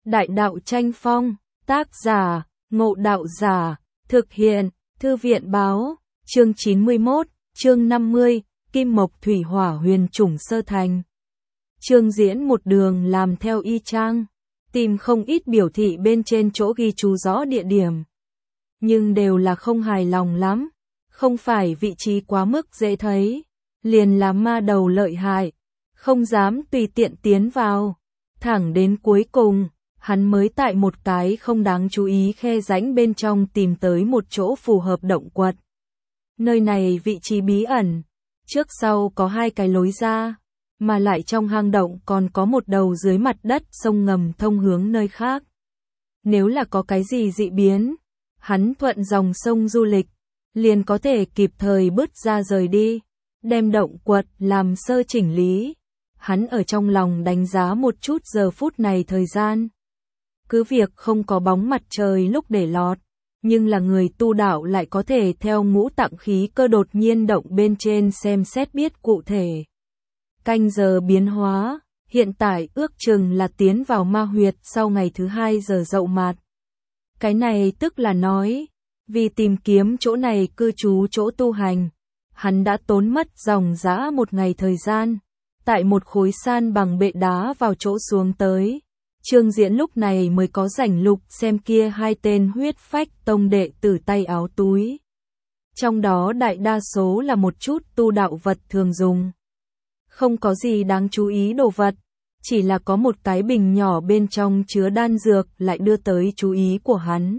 Đại đạo tranh phong, tác giả, Ngộ Đạo Giả, thực hiện, Thư viện báo, chương 91, chương 50, Kim Mộc Thủy Hỏa Huyền Chủng Sơ Thành. Trương Diễn một đường làm theo y chang, tìm không ít biểu thị bên trên chỗ ghi chú rõ địa điểm. Nhưng đều là không hài lòng lắm, không phải vị trí quá mức dễ thấy, liền là ma đầu lợi hại, không dám tùy tiện tiến vào. Thẳng đến cuối cùng, hắn mới tại một cái không đáng chú ý khe rãnh bên trong tìm tới một chỗ phù hợp động quật. Nơi này vị trí bí ẩn, trước sau có hai cái lối ra, mà lại trong hang động còn có một đầu dưới mặt đất sông ngầm thông hướng nơi khác. Nếu là có cái gì dị biến, hắn thuận dòng sông du lịch, liền có thể kịp thời bứt ra rời đi, đem động quật làm sơ chỉnh lý. Hắn ở trong lòng đánh giá một chút giờ phút này thời gian. Cứ việc không có bóng mặt trời lúc để lọt, nhưng là người tu đạo lại có thể theo ngũ tạng khí cơ đột nhiên động bên trên xem xét biết cụ thể. Canh giờ biến hóa, hiện tại ước chừng là tiến vào ma huyệt sau ngày thứ 2 giờ dậu mạt. Cái này tức là nói, vì tìm kiếm chỗ này cư trú chỗ tu hành, hắn đã tốn mất dòng dã một ngày thời gian, tại một khối san bằng bệ đá vào chỗ xuống tới. Trương Diễn lúc này mới có rảnh lục xem kia hai tên huyết phách tông đệ tử tay áo túi. Trong đó đại đa số là một chút tu đạo vật thường dùng. Không có gì đáng chú ý đồ vật, chỉ là có một cái bình nhỏ bên trong chứa đan dược lại đưa tới chú ý của hắn.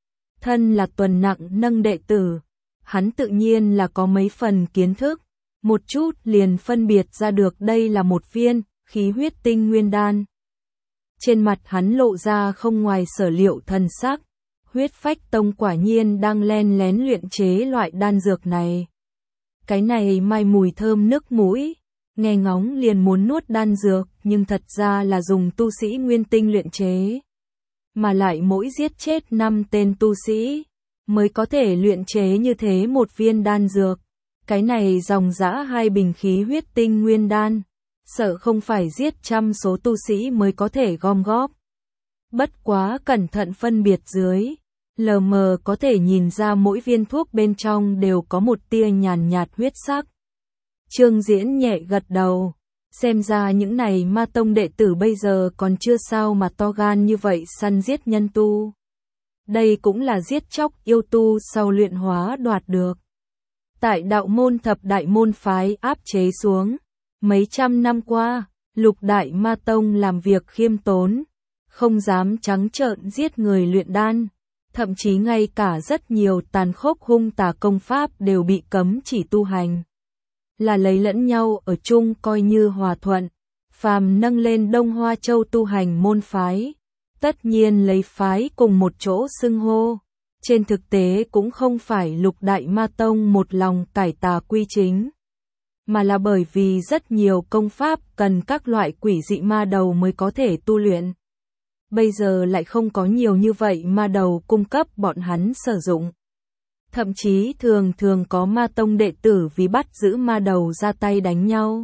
Thân là tuần nặng nâng đệ tử, hắn tự nhiên là có mấy phần kiến thức, một chút liền phân biệt ra được đây là một viên khí huyết tinh nguyên đan. Trên mặt hắn lộ ra không ngoài sở liệu thần sắc, huyết phách tông quả nhiên đang len lén luyện chế loại đan dược này. Cái này mai mùi thơm nức mũi, nghe ngóng liền muốn nuốt đan dược, nhưng thật ra là dùng tu sĩ nguyên tinh luyện chế. Mà lại mỗi giết chết 5 tên tu sĩ, mới có thể luyện chế như thế một viên đan dược. Cái này dòng dã 2 bình khí huyết tinh nguyên đan, sợ không phải giết trăm số tu sĩ mới có thể gom góp. Bất quá cẩn thận phân biệt dưới, lờ mờ có thể nhìn ra mỗi viên thuốc bên trong đều có một tia nhàn nhạt huyết sắc. Trương Diễn nhẹ gật đầu, xem ra những này ma tông đệ tử bây giờ còn chưa sao mà to gan như vậy săn giết nhân tu. Đây cũng là giết chóc yêu tu sau luyện hóa đoạt được. Tại đạo môn thập đại môn phái áp chế xuống, mấy trăm năm qua, lục đại ma tông làm việc khiêm tốn, không dám trắng trợn giết người luyện đan, thậm chí ngay cả rất nhiều tàn khốc hung tà công pháp đều bị cấm chỉ tu hành. Là lấy lẫn nhau ở chung coi như hòa thuận, phàm nâng lên Đông Hoa Châu tu hành môn phái, tất nhiên lấy phái cùng một chỗ xưng hô. Trên thực tế cũng không phải lục đại ma tông một lòng cải tà quy chính, mà là bởi vì rất nhiều công pháp cần các loại quỷ dị ma đầu mới có thể tu luyện. Bây giờ lại không có nhiều như vậy ma đầu cung cấp bọn hắn sử dụng. Thậm chí thường thường có ma tông đệ tử vì bắt giữ ma đầu ra tay đánh nhau.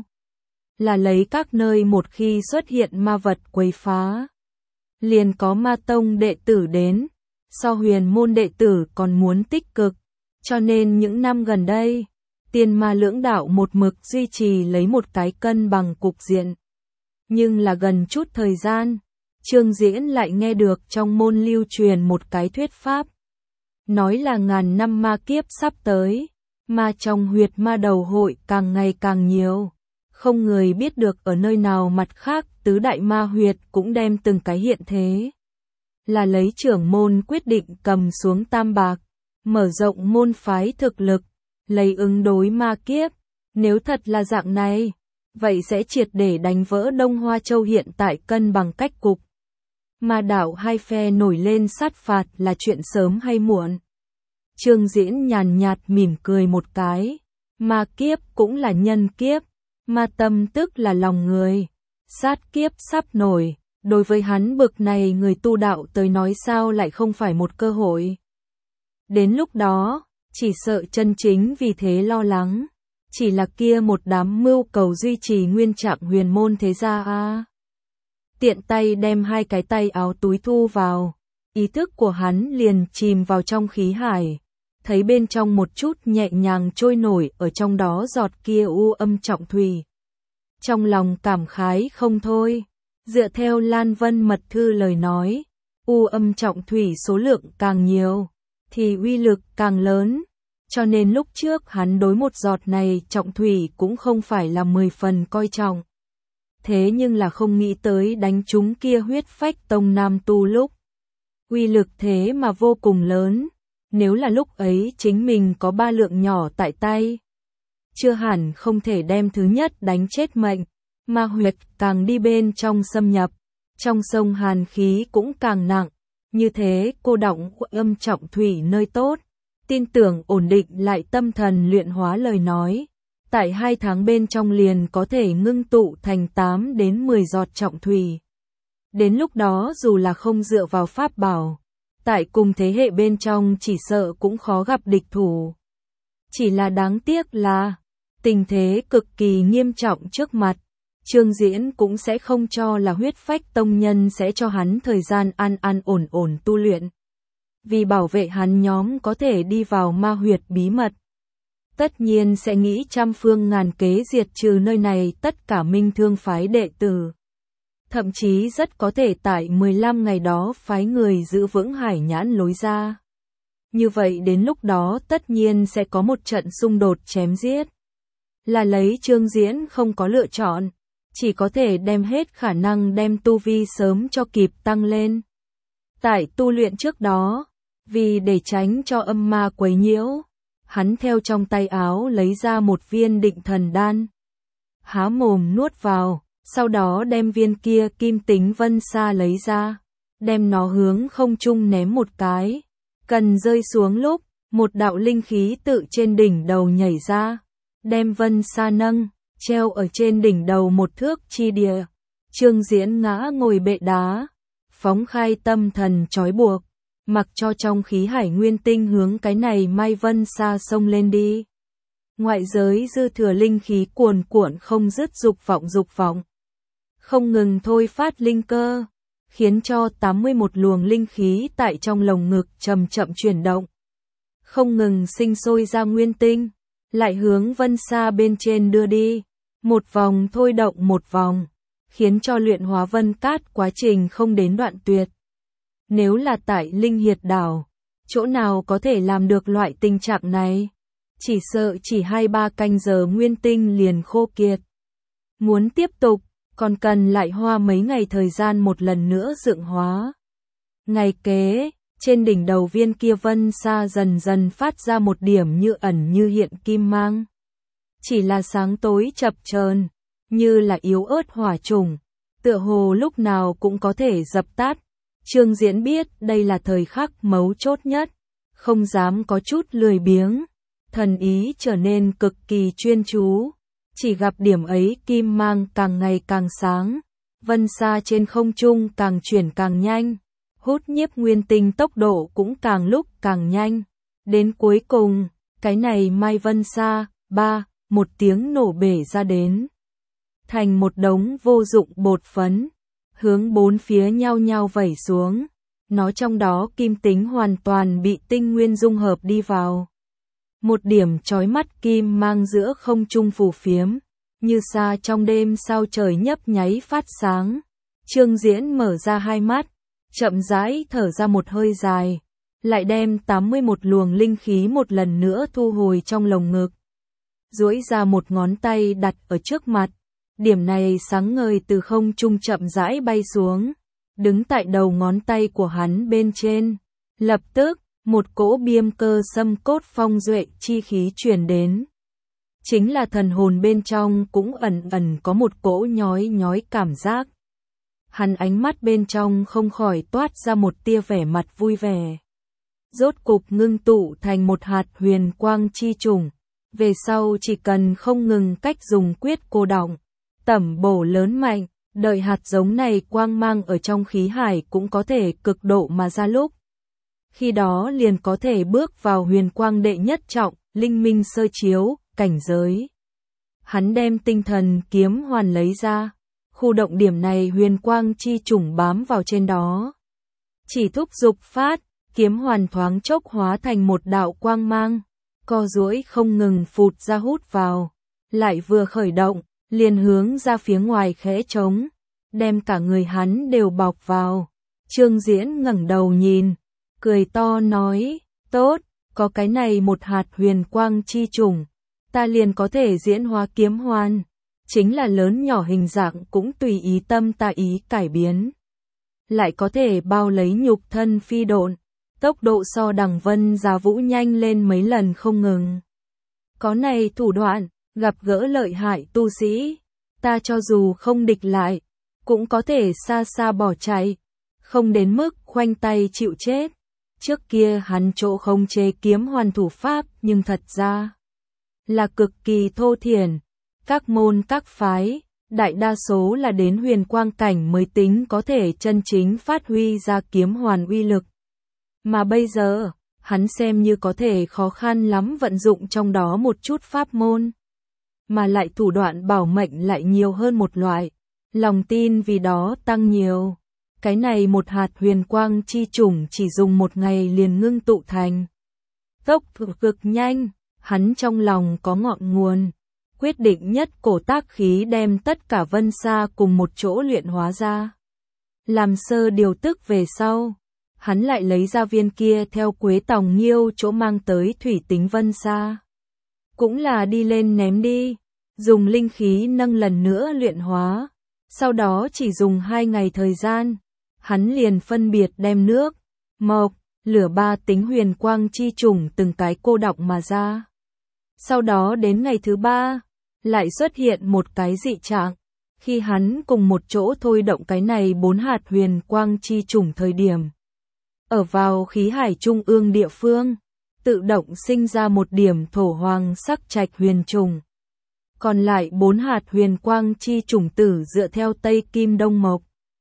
Là lấy các nơi một khi xuất hiện ma vật quấy phá, liền có ma tông đệ tử đến, so huyền môn đệ tử còn muốn tích cực, cho nên những năm gần đây, tiên ma lưỡng đạo một mực duy trì lấy một cái cân bằng cục diện. Nhưng là gần chút thời gian, Trương Diễn lại nghe được trong môn lưu truyền một cái thuyết pháp. Nói là ngàn năm ma kiếp sắp tới, ma trong huyệt ma đầu hội càng ngày càng nhiều. Không người biết được ở nơi nào mặt khác tứ đại ma huyệt cũng đem từng cái hiện thế. Là lấy trưởng môn quyết định cầm xuống tam bạc, mở rộng môn phái thực lực, lấy ứng đối ma kiếp. Nếu thật là dạng này, vậy sẽ triệt để đánh vỡ Đông Hoa Châu hiện tại cân bằng cách cục. Ma đạo hai phe nổi lên sát phạt là chuyện sớm hay muộn. Trương Diễn nhàn nhạt mỉm cười một cái, ma kiếp cũng là nhân kiếp, ma tâm tức là lòng người, sát kiếp sắp nổi. Đối với hắn bực này người tu đạo tới nói sao lại không phải một cơ hội. Đến lúc đó, chỉ sợ chân chính vì thế lo lắng, chỉ là kia một đám mưu cầu duy trì nguyên trạng huyền môn thế gia a. tiện tay đem hai cái tay áo túi thu vào. Ý thức của hắn liền chìm vào trong khí hải, thấy bên trong một chút nhẹ nhàng trôi nổi ở trong đó giọt kia u âm trọng thủy. Trong lòng cảm khái không thôi, dựa theo Lan Vân mật thư lời nói, u âm trọng thủy số lượng càng nhiều, thì uy lực càng lớn, cho nên lúc trước hắn đối một giọt này trọng thủy cũng không phải là 10 phần coi trọng. Thế nhưng là không nghĩ tới đánh trúng kia huyết phách tông nam tu lúc. Uy lực thế mà vô cùng lớn, nếu là lúc ấy chính mình có 3 lượng nhỏ tại tay. Chưa hẳn không thể đem thứ nhất đánh chết mệnh, mà huyệt càng đi bên trong xâm nhập, trong sông hàn khí cũng càng nặng, như thế cô đọng âm trọng thủy nơi tốt, tin tưởng ổn định lại tâm thần luyện hóa lời nói. Tại 2 tháng bên trong liền có thể ngưng tụ thành 8 đến 10 giọt trọng thủy. Đến lúc đó dù là không dựa vào pháp bảo, tại cùng thế hệ bên trong chỉ sợ cũng khó gặp địch thủ. Chỉ là đáng tiếc là, tình thế cực kỳ nghiêm trọng trước mặt, Trương Diễn cũng sẽ không cho là huyết phách tông nhân sẽ cho hắn thời gian an ổn ổn tu luyện. Vì bảo vệ hắn nhóm có thể đi vào ma huyệt bí mật. Tất nhiên sẽ nghĩ trăm phương ngàn kế diệt trừ nơi này tất cả minh thương phái đệ tử. Thậm chí rất có thể tại 15 ngày đó phái người giữ vững hải nhãn lối ra. Như vậy đến lúc đó tất nhiên sẽ có một trận xung đột chém giết. Là lấy Trương Diễn không có lựa chọn, chỉ có thể đem hết khả năng đem tu vi sớm cho kịp tăng lên. Tại tu luyện trước đó, vì để tránh cho âm ma quấy nhiễu, hắn theo trong tay áo lấy ra một viên định thần đan. Há mồm nuốt vào, sau đó đem viên kia kim tính vân sa lấy ra, đem nó hướng không trung ném một cái. Cần rơi xuống lúc, một đạo linh khí tự trên đỉnh đầu nhảy ra, đem vân sa nâng, treo ở trên đỉnh đầu một thước chi địa. Trương Diễn ngã ngồi bệ đá, phóng khai tâm thần trói buộc, mặc cho trong khí hải nguyên tinh hướng cái này mai vân sa sông lên đi. Ngoại giới dư thừa linh khí cuồn cuộn không dứt dục vọng, không ngừng thôi phát linh cơ, khiến cho 81 luồng linh khí tại trong lồng ngực chậm chậm chuyển động, không ngừng sinh sôi ra nguyên tinh, lại hướng vân sa bên trên đưa đi, một vòng thôi động một vòng, khiến cho luyện hóa vân cát quá trình không đến đoạn tuyệt. Nếu là tại Linh Hiệt đảo, chỗ nào có thể làm được loại tình trạng này? Chỉ sợ chỉ 2-3 canh giờ nguyên tinh liền khô kiệt. Muốn tiếp tục, còn cần lại hoa mấy ngày thời gian một lần nữa dựng hóa. Ngày kế, trên đỉnh đầu viên kia vân sa dần dần phát ra một điểm như ẩn như hiện kim mang. Chỉ là sáng tối chập chờn, như là yếu ớt hỏa trùng, tựa hồ lúc nào cũng có thể dập tắt. Trương Diễn biết đây là thời khắc mấu chốt nhất, không dám có chút lười biếng, thần ý trở nên cực kỳ chuyên chú. Chỉ gặp điểm ấy kim mang càng ngày càng sáng, vân sa trên không trung càng chuyển càng nhanh, hút nhiếp nguyên tinh tốc độ cũng càng lúc càng nhanh. Đến cuối cùng, cái này mai vân sa, một tiếng nổ bể ra đến, thành một đống vô dụng bột phấn, hướng bốn phía nhau nhau vẩy xuống. Nó trong đó kim tính hoàn toàn bị tinh nguyên dung hợp đi vào. Một điểm chói mắt kim mang giữa không trung phù phiếm, như xa trong đêm sao trời nhấp nháy phát sáng. Trương Diễn mở ra hai mắt, chậm rãi thở ra một hơi dài, lại đem 81 luồng linh khí một lần nữa thu hồi trong lồng ngực. Duỗi ra một ngón tay đặt ở trước mặt, điểm này sáng ngời từ không trung chậm rãi bay xuống, đứng tại đầu ngón tay của hắn bên trên. Lập tức, một cỗ biêm cơ xâm cốt phong duệ chi khí truyền đến. Chính là thần hồn bên trong cũng ẩn ẩn có một cỗ nhói nhói cảm giác. Hắn ánh mắt bên trong không khỏi toát ra một tia vẻ mặt vui vẻ. Rốt cục ngưng tụ thành một hạt huyền quang chi trùng. Về sau chỉ cần không ngừng cách dùng quyết cô đọng, tẩm bổ lớn mạnh, đợi hạt giống này quang mang ở trong khí hải cũng có thể cực độ mà ra lúc. Khi đó liền có thể bước vào huyền quang đệ nhất trọng, linh minh sơ chiếu, cảnh giới. Hắn đem tinh thần kiếm hoàn lấy ra, Khu động điểm này huyền quang chi chủng bám vào trên đó. Chỉ thúc giục phát, kiếm hoàn thoáng chốc hóa thành một đạo quang mang, co duỗi không ngừng phụt ra hút vào, lại vừa khởi động, liền hướng ra phía ngoài khẽ trống, đem cả người hắn đều bọc vào. Trương Diễn ngẩng đầu nhìn, cười to nói, tốt, có cái này một hạt huyền quang chi chủng, ta liền có thể diễn hóa kiếm hoàn, chính là lớn nhỏ hình dạng cũng tùy ý tâm ta ý cải biến. Lại có thể bao lấy nhục thân phi độn, tốc độ so đằng vân giá vũ nhanh lên mấy lần không ngừng. Có này thủ đoạn, gặp gỡ lợi hại tu sĩ, ta cho dù không địch lại, cũng có thể xa xa bỏ chạy, không đến mức khoanh tay chịu chết. Trước kia hắn chỗ không chế kiếm hoàn thủ pháp nhưng thật ra là cực kỳ thô thiển, các môn các phái, đại đa số là đến huyền quang cảnh mới tính có thể chân chính phát huy ra kiếm hoàn uy lực. Mà bây giờ, hắn xem như có thể khó khăn lắm vận dụng trong đó một chút pháp môn. Mà lại thủ đoạn bảo mệnh lại nhiều hơn một loại, lòng tin vì đó tăng nhiều. Cái này một hạt huyền quang chi chủng chỉ dùng một ngày liền ngưng tụ thành. Tốc cực nhanh, hắn trong lòng có ngọn nguồn. Quyết định nhất cổ tác khí đem tất cả vân sa cùng một chỗ luyện hóa ra. Làm sơ điều tức về sau, hắn lại lấy ra viên kia theo Quế Tòng Nghiêu chỗ mang tới thủy tính vân sa. Cũng là đi lên ném đi, dùng linh khí nâng lần nữa luyện hóa. Sau đó chỉ dùng 2 ngày thời gian, hắn liền phân biệt đem nước, mộc, lửa 3 tính huyền quang chi chủng từng cái cô đọng mà ra. Sau đó đến ngày thứ 3, lại xuất hiện một cái dị trạng, khi hắn cùng một chỗ thôi động cái này 4 hạt huyền quang chi chủng thời điểm. Ở vào khí hải trung ương địa phương, tự động sinh ra một điểm thổ hoàng sắc trạch huyền trùng. Còn lại 4 hạt huyền quang chi chủng tử dựa theo Tây Kim Đông Mộc,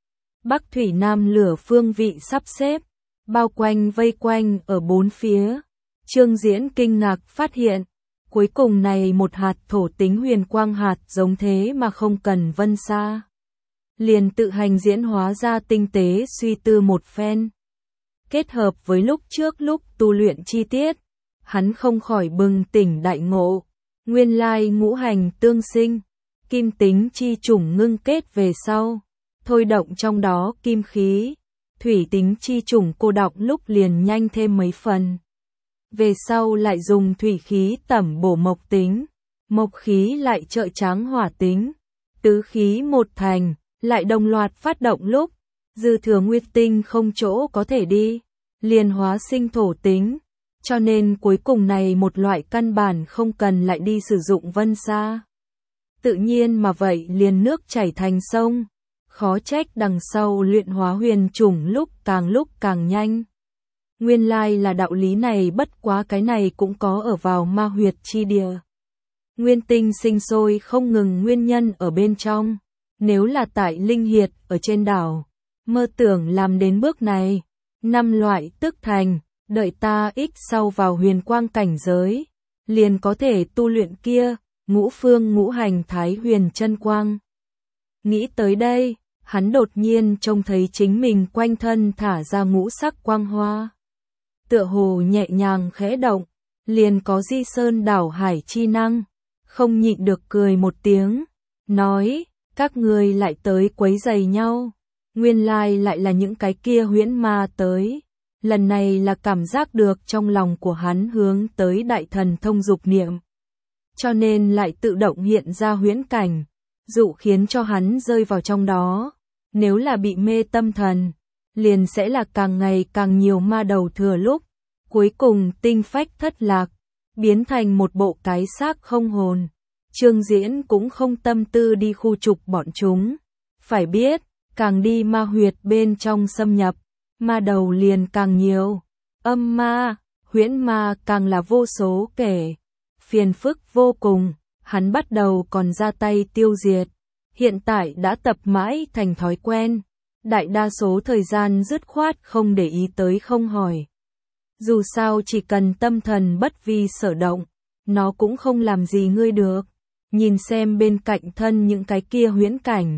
Bắc Thủy Nam Lửa phương vị sắp xếp, bao quanh vây quanh ở 4 phía. Trương Diễn kinh ngạc phát hiện, cuối cùng này một hạt thổ tính huyền quang hạt giống thế mà không cần vân sa. Liền tự hành diễn hóa ra tinh tế suy tư một phen. Kết hợp với lúc trước lúc tu luyện chi tiết, hắn không khỏi bừng tỉnh đại ngộ. Nguyên lai ngũ hành tương sinh, kim tính chi chủng ngưng kết về sau, thôi động trong đó kim khí, thủy tính chi chủng cô đọng lúc liền nhanh thêm mấy phần. Về sau lại dùng thủy khí tẩm bổ mộc tính, mộc khí lại trợ tráng hỏa tính, tứ khí một thành, lại đồng loạt phát động lúc, dư thừa nguyên tinh không chỗ có thể đi, liền hóa sinh thổ tính. Cho nên cuối cùng này một loại căn bản không cần lại đi sử dụng vân sa. Tự nhiên mà vậy liền nước chảy thành sông, khó trách đằng sau luyện hóa huyền chủng lúc càng nhanh. Nguyên lai là đạo lý này, bất quá cái này cũng có ở vào ma huyệt chi địa. Nguyên tinh sinh sôi không ngừng nguyên nhân ở bên trong, nếu là tại linh hiệt ở trên đảo, mơ tưởng làm đến bước này, 5 loại tức thành. Đợi ta ích sau vào huyền quang cảnh giới, liền có thể tu luyện kia, ngũ phương ngũ hành thái huyền chân quang. Nghĩ tới đây, hắn đột nhiên trông thấy chính mình quanh thân thả ra ngũ sắc quang hoa. Tựa hồ nhẹ nhàng khẽ động, liền có di sơn đảo hải chi năng, không nhịn được cười một tiếng, nói, các người lại tới quấy rầy nhau, nguyên lai lại là những cái kia huyễn ma tới. Lần này là cảm giác được trong lòng của hắn hướng tới đại thần thông dục niệm. Cho nên lại tự động hiện ra huyễn cảnh, dụ khiến cho hắn rơi vào trong đó. Nếu là bị mê tâm thần, liền sẽ là càng ngày càng nhiều ma đầu thừa lúc. Cuối cùng tinh phách thất lạc, biến thành một bộ cái xác không hồn. Trương Diễn cũng không tâm tư đi khu trục bọn chúng. Phải biết, càng đi ma huyệt bên trong xâm nhập, ma đầu liền càng nhiều, âm ma, huyễn ma càng là vô số kể, phiền phức vô cùng, hắn bắt đầu còn ra tay tiêu diệt, hiện tại đã tập mãi thành thói quen, đại đa số thời gian dứt khoát không để ý tới không hỏi. Dù sao chỉ cần tâm thần bất vi sở động, nó cũng không làm gì ngươi được, nhìn xem bên cạnh thân những cái kia huyễn cảnh,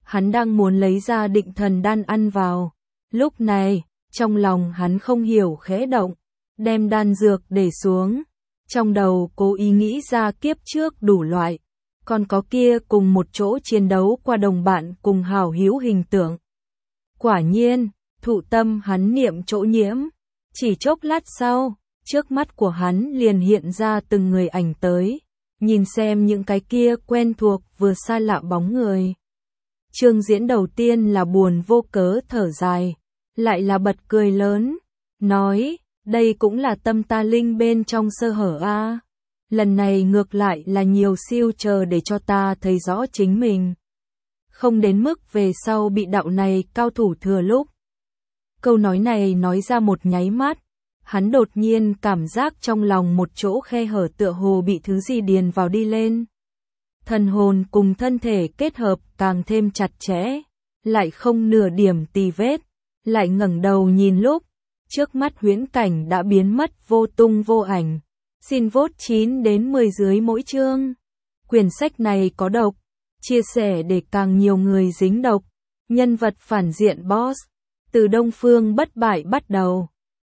hắn đang muốn lấy ra định thần đan ăn vào. Lúc này, trong lòng hắn không hiểu khẽ động, đem đan dược để xuống. Trong đầu cố ý nghĩ ra kiếp trước đủ loại, còn có kia cùng một chỗ chiến đấu qua đồng bạn cùng hảo hữu hình tượng. Quả nhiên, thụ tâm hắn niệm chỗ nhiễm, chỉ chốc lát sau, trước mắt của hắn liền hiện ra từng người ảnh tới, nhìn xem những cái kia quen thuộc vừa xa lạ bóng người. Chương diễn đầu tiên là buồn vô cớ thở dài, lại là bật cười lớn, nói, đây cũng là tâm ta linh bên trong sơ hở a. Lần này ngược lại là nhiều siêu chờ để cho ta thấy rõ chính mình. Không đến mức về sau bị đạo này cao thủ thừa lúc. Câu nói này nói ra một nháy mắt, hắn đột nhiên cảm giác trong lòng một chỗ khe hở tựa hồ bị thứ gì điền vào đi lên. Thần hồn cùng thân thể kết hợp càng thêm chặt chẽ, lại không nửa điểm tì vết, lại ngẩng đầu nhìn lúc, trước mắt huyễn cảnh đã biến mất vô tung vô ảnh. Xin vote 9 đến 10 dưới mỗi chương. Quyển sách này có độc, chia sẻ để càng nhiều người dính độc. Nhân vật phản diện boss, từ Đông Phương bất bại bắt đầu.